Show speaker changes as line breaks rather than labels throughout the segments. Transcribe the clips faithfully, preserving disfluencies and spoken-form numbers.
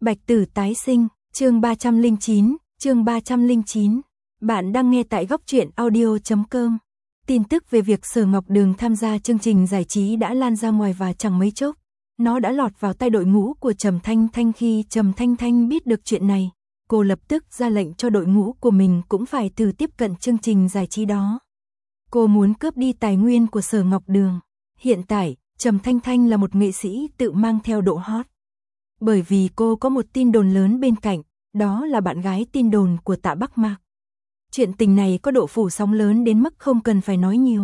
Bạch Tử tái sinh, chương ba trăm lẻ chín, chương ba trăm lẻ chín. Bạn đang nghe tại góc truyện audio chấm com. Tin tức về việc Sở Ngọc Đường tham gia chương trình giải trí đã lan ra ngoài và chẳng mấy chốc, nó đã lọt vào tay đội ngũ của Trầm Thanh Thanh. Khi Trầm Thanh Thanh biết được chuyện này, cô lập tức ra lệnh cho đội ngũ của mình cũng phải thử tiếp cận chương trình giải trí đó. Cô muốn cướp đi tài nguyên của Sở Ngọc Đường. Hiện tại, Trầm Thanh Thanh là một nghệ sĩ tự mang theo độ hot. Bởi vì cô có một tin đồn lớn bên cạnh, đó là bạn gái tin đồn của Tạ Bắc Mạc. Chuyện tình này có độ phủ sóng lớn đến mức không cần phải nói nhiều.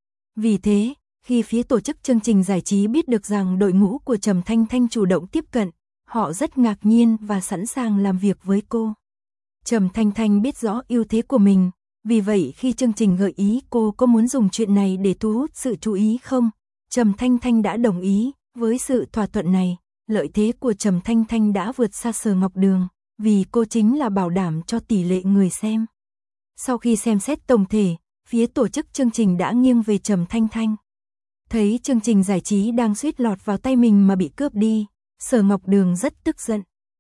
Vì thế, khi phía tổ chức chương trình giải trí biết được rằng đội ngũ của Trầm Thanh Thanh chủ động tiếp cận, họ rất ngạc nhiên và sẵn sàng làm việc với cô. Trầm Thanh Thanh biết rõ ưu thế của mình, vì vậy khi chương trình gợi ý cô có muốn dùng chuyện này để thu hút sự chú ý không, Trầm Thanh Thanh đã đồng ý. Với sự thỏa thuận này, lợi thế của Trầm Thanh Thanh đã vượt xa Sở Ngọc Đường, vì cô chính là bảo đảm cho tỷ lệ người xem. Sau khi xem xét tổng thể, phía tổ chức chương trình đã nghiêng về Trầm Thanh Thanh. Thấy chương trình giải trí đang suýt lọt vào tay mình mà bị cướp đi, Sở Ngọc Đường rất tức giận.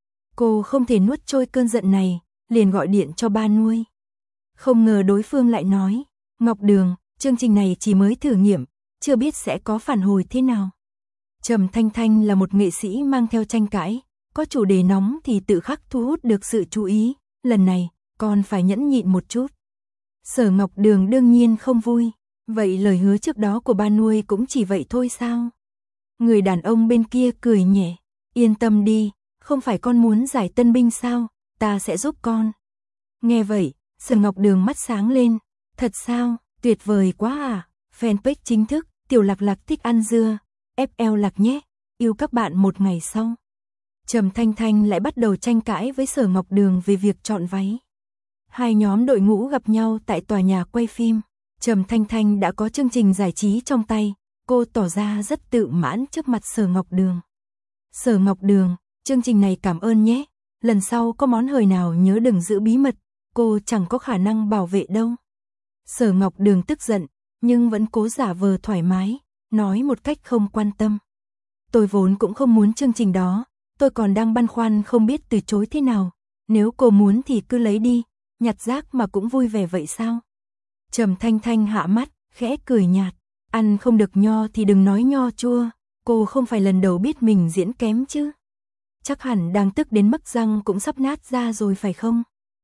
Cô không thể nuốt trôi cơn giận này, liền gọi điện cho ba nuôi. Không ngờ đối phương lại nói, Ngọc Đường, chương trình này chỉ mới thử nghiệm, chưa biết sẽ có phản hồi thế nào. Trầm Thanh Thanh là một nghệ sĩ mang theo tranh cãi, có chủ đề nóng thì tự khắc thu hút được sự chú ý, lần này, còn phải nhẫn nhịn một chút. Sở Ngọc Đường đương nhiên không vui, vậy lời hứa trước đó của ba nuôi cũng chỉ vậy thôi sao? Người đàn ông bên kia cười nhẹ, yên tâm đi, không phải con muốn giải tân binh sao, ta sẽ giúp con. Nghe vậy, Sở Ngọc Đường mắt sáng lên, thật sao, tuyệt vời quá à, fanpage chính thức, Tiểu Lạc Lạc thích ăn dưa. ép lờ Lạc nhé, yêu các bạn một ngày sau. Trầm Thanh Thanh lại bắt đầu tranh cãi với Sở Ngọc Đường về việc chọn váy. Hai nhóm đội ngũ gặp nhau tại tòa nhà quay phim. Trầm Thanh Thanh đã có chương trình giải trí trong tay, cô tỏ ra rất tự mãn trước mặt Sở Ngọc Đường. Sở Ngọc Đường, chương trình này cảm ơn nhé, lần sau có món hời nào nhớ đừng giữ bí mật, cô chẳng có khả năng bảo vệ đâu. Sở Ngọc Đường tức giận, nhưng vẫn cố giả vờ thoải mái, nói một cách không quan tâm. Tôi vốn cũng không muốn chương trình đó, tôi còn đang băn khoăn không biết từ chối thế nào, nếu cô muốn thì cứ lấy đi, nhặt rác mà cũng vui vẻ vậy sao? Trầm Thanh Thanh hạ mắt, khẽ cười nhạt, ăn không được nho thì đừng nói nho chua, cô không phải lần đầu biết mình diễn kém chứ. Chắc hẳn đang tức đến mức răng cũng sắp nát ra rồi phải không?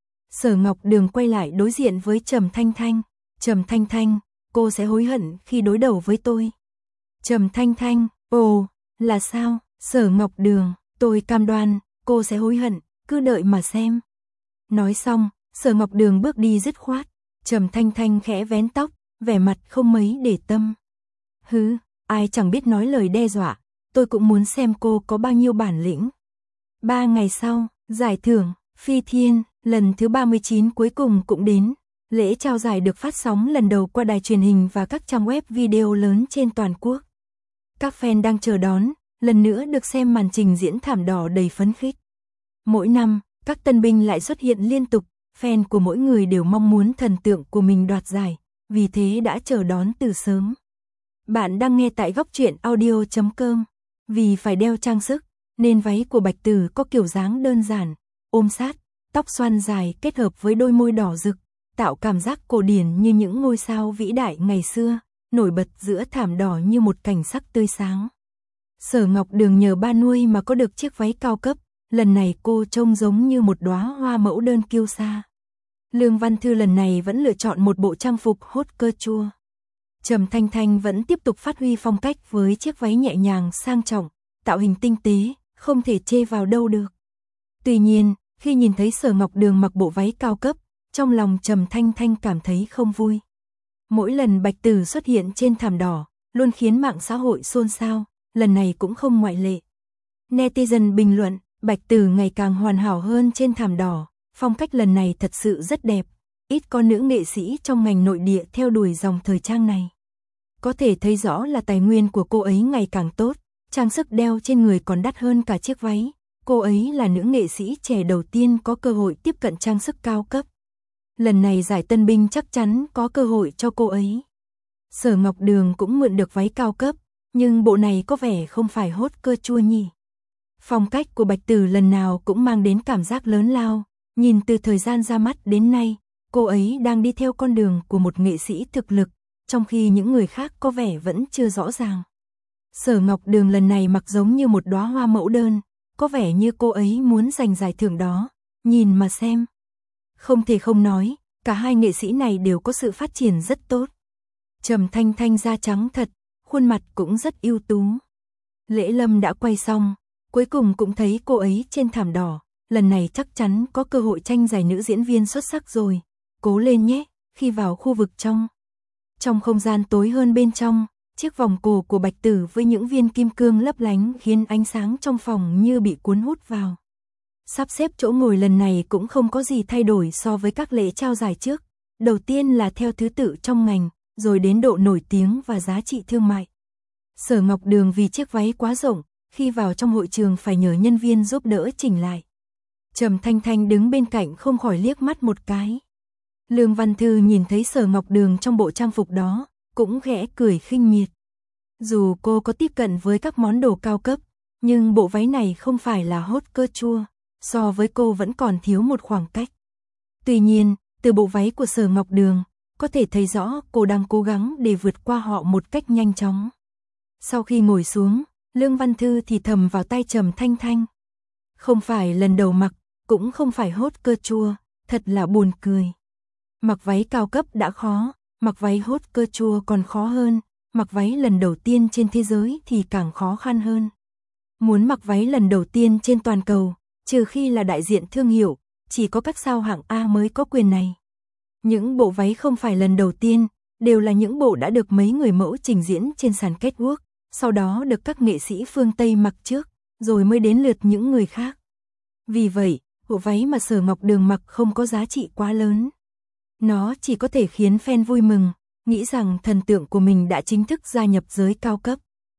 Sở Ngọc Đường quay lại đối diện với Trầm Thanh Thanh, Trầm Thanh Thanh, cô sẽ hối hận khi đối đầu với tôi. Trầm Thanh Thanh, ồ, là sao? Sở Ngọc Đường, tôi cam đoan, cô sẽ hối hận, cứ đợi mà xem. Nói xong, Sở Ngọc Đường bước đi dứt khoát, Trầm Thanh Thanh khẽ vén tóc, vẻ mặt không mấy để tâm. Hứ, ai chẳng biết nói lời đe dọa, tôi cũng muốn xem cô có bao nhiêu bản lĩnh. Ba ngày sau, giải thưởng, Phi Thiên, lần thứ ba mươi chín cuối cùng cũng đến. Lễ trao giải được phát sóng lần đầu qua đài truyền hình và các trang web video lớn trên toàn quốc. Các fan đang chờ đón, lần nữa được xem màn trình diễn thảm đỏ đầy phấn khích. Mỗi năm, các tân binh lại xuất hiện liên tục, fan của mỗi người đều mong muốn thần tượng của mình đoạt giải, vì thế đã chờ đón từ sớm. Bạn đang nghe tại góc truyện audio chấm com. Vì phải đeo trang sức, nên váy của Bạch Tử có kiểu dáng đơn giản, ôm sát, tóc xoăn dài kết hợp với đôi môi đỏ rực, tạo cảm giác cổ điển như những ngôi sao vĩ đại ngày xưa, nổi bật giữa thảm đỏ như một cảnh sắc tươi sáng. Sở Ngọc Đường nhờ ba nuôi mà có được chiếc váy cao cấp, lần này cô trông giống như một đóa hoa mẫu đơn kiêu sa. Lương Văn Thư lần này vẫn lựa chọn một bộ trang phục haute couture. Trầm Thanh Thanh vẫn tiếp tục phát huy phong cách với chiếc váy nhẹ nhàng sang trọng, tạo hình tinh tế, không thể chê vào đâu được. Tuy nhiên, khi nhìn thấy Sở Ngọc Đường mặc bộ váy cao cấp, trong lòng Trầm Thanh Thanh cảm thấy không vui. Mỗi lần Bạch Tử xuất hiện trên thảm đỏ, luôn khiến mạng xã hội xôn xao, lần này cũng không ngoại lệ. Netizen bình luận, Bạch Tử ngày càng hoàn hảo hơn trên thảm đỏ, phong cách lần này thật sự rất đẹp, ít có nữ nghệ sĩ trong ngành nội địa theo đuổi dòng thời trang này. Có thể thấy rõ là tài nguyên của cô ấy ngày càng tốt, trang sức đeo trên người còn đắt hơn cả chiếc váy, cô ấy là nữ nghệ sĩ trẻ đầu tiên có cơ hội tiếp cận trang sức cao cấp. Lần này giải tân binh chắc chắn có cơ hội cho cô ấy. Sở Ngọc Đường cũng mượn được váy cao cấp, nhưng bộ này có vẻ không phải haute couture nhỉ. Phong cách của Bạch Tử lần nào cũng mang đến cảm giác lớn lao, nhìn từ thời gian ra mắt đến nay, cô ấy đang đi theo con đường của một nghệ sĩ thực lực, trong khi những người khác có vẻ vẫn chưa rõ ràng. Sở Ngọc Đường lần này mặc giống như một đóa hoa mẫu đơn, có vẻ như cô ấy muốn giành giải thưởng đó, nhìn mà xem. Không thể không nói, cả hai nghệ sĩ này đều có sự phát triển rất tốt. Trầm Thanh Thanh da trắng thật, khuôn mặt cũng rất ưu tú. Lễ Lâm đã quay xong, cuối cùng cũng thấy cô ấy trên thảm đỏ, lần này chắc chắn có cơ hội tranh giải nữ diễn viên xuất sắc rồi, cố lên nhé. Khi vào khu vực trong, trong không gian tối hơn bên trong, chiếc vòng cổ của Bạch Tử với những viên kim cương lấp lánh khiến ánh sáng trong phòng như bị cuốn hút vào. Sắp xếp chỗ ngồi lần này cũng không có gì thay đổi so với các lễ trao giải trước, đầu tiên là theo thứ tự trong ngành, rồi đến độ nổi tiếng và giá trị thương mại. Sở Ngọc Đường vì chiếc váy quá rộng, khi vào trong hội trường phải nhờ nhân viên giúp đỡ chỉnh lại. Trầm Thanh Thanh đứng bên cạnh không khỏi liếc mắt một cái. Lương Văn Thư nhìn thấy Sở Ngọc Đường trong bộ trang phục đó, cũng khẽ cười khinh miệt. Dù cô có tiếp cận với các món đồ cao cấp, nhưng bộ váy này không phải là haute couture, so với cô vẫn còn thiếu một khoảng cách. Tuy nhiên, từ bộ váy của Sở Ngọc Đường, có thể thấy rõ cô đang cố gắng để vượt qua họ một cách nhanh chóng. Sau khi ngồi xuống, Lương Văn Thư thì thầm vào tai Trầm Thanh Thanh. Không phải lần đầu mặc, cũng không phải haute couture, thật là buồn cười. Mặc váy cao cấp đã khó, mặc váy haute couture còn khó hơn, mặc váy lần đầu tiên trên thế giới thì càng khó khăn hơn. Muốn mặc váy lần đầu tiên trên toàn cầu, trừ khi là đại diện thương hiệu, chỉ có các sao hạng A mới có quyền này. Những bộ váy không phải lần đầu tiên, đều là những bộ đã được mấy người mẫu trình diễn trên sàn catwalk, sau đó được các nghệ sĩ phương Tây mặc trước, rồi mới đến lượt những người khác. Vì vậy, bộ váy mà Sở Ngọc Đường mặc không có giá trị quá lớn. Nó chỉ có thể khiến fan vui mừng, nghĩ rằng thần tượng của mình đã chính thức gia nhập giới cao cấp.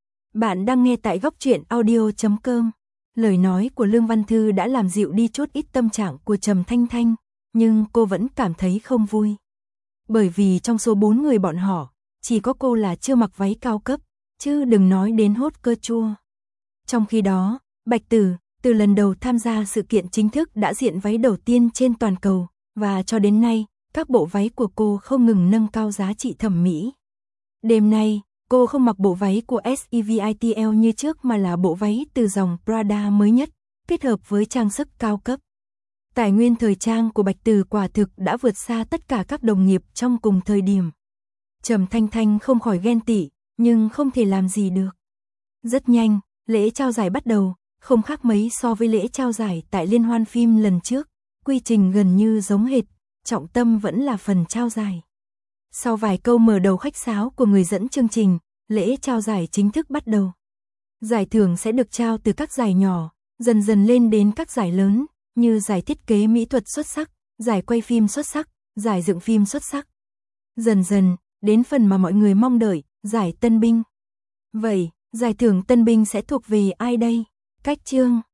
Bạn đang nghe tại góc truyện audio chấm com. Lời nói của Lương Văn Thư đã làm dịu đi chút ít tâm trạng của Trầm Thanh Thanh, nhưng cô vẫn cảm thấy không vui. Bởi vì trong số bốn người bọn họ, chỉ có cô là chưa mặc váy cao cấp, chứ đừng nói đến haute couture. Trong khi đó, Bạch Tử, từ lần đầu tham gia sự kiện chính thức đã diện váy đầu tiên trên toàn cầu, và cho đến nay, các bộ váy của cô không ngừng nâng cao giá trị thẩm mỹ. Đêm nay, cô không mặc bộ váy của Sevitl như trước mà là bộ váy từ dòng Prada mới nhất, kết hợp với trang sức cao cấp. Tài nguyên thời trang của Bạch Tử quả thực đã vượt xa tất cả các đồng nghiệp trong cùng thời điểm. Trầm Thanh Thanh không khỏi ghen tị, nhưng không thể làm gì được. Rất nhanh, lễ trao giải bắt đầu, không khác mấy so với lễ trao giải tại liên hoan phim lần trước, quy trình gần như giống hệt, trọng tâm vẫn là phần trao giải. Sau vài câu mở đầu khách sáo của người dẫn chương trình, lễ trao giải chính thức bắt đầu. Giải thưởng sẽ được trao từ các giải nhỏ, dần dần lên đến các giải lớn, như giải thiết kế mỹ thuật xuất sắc, giải quay phim xuất sắc, giải dựng phim xuất sắc. Dần dần, đến phần mà mọi người mong đợi, giải tân binh. Vậy, giải thưởng tân binh sẽ thuộc về ai đây? Cách chương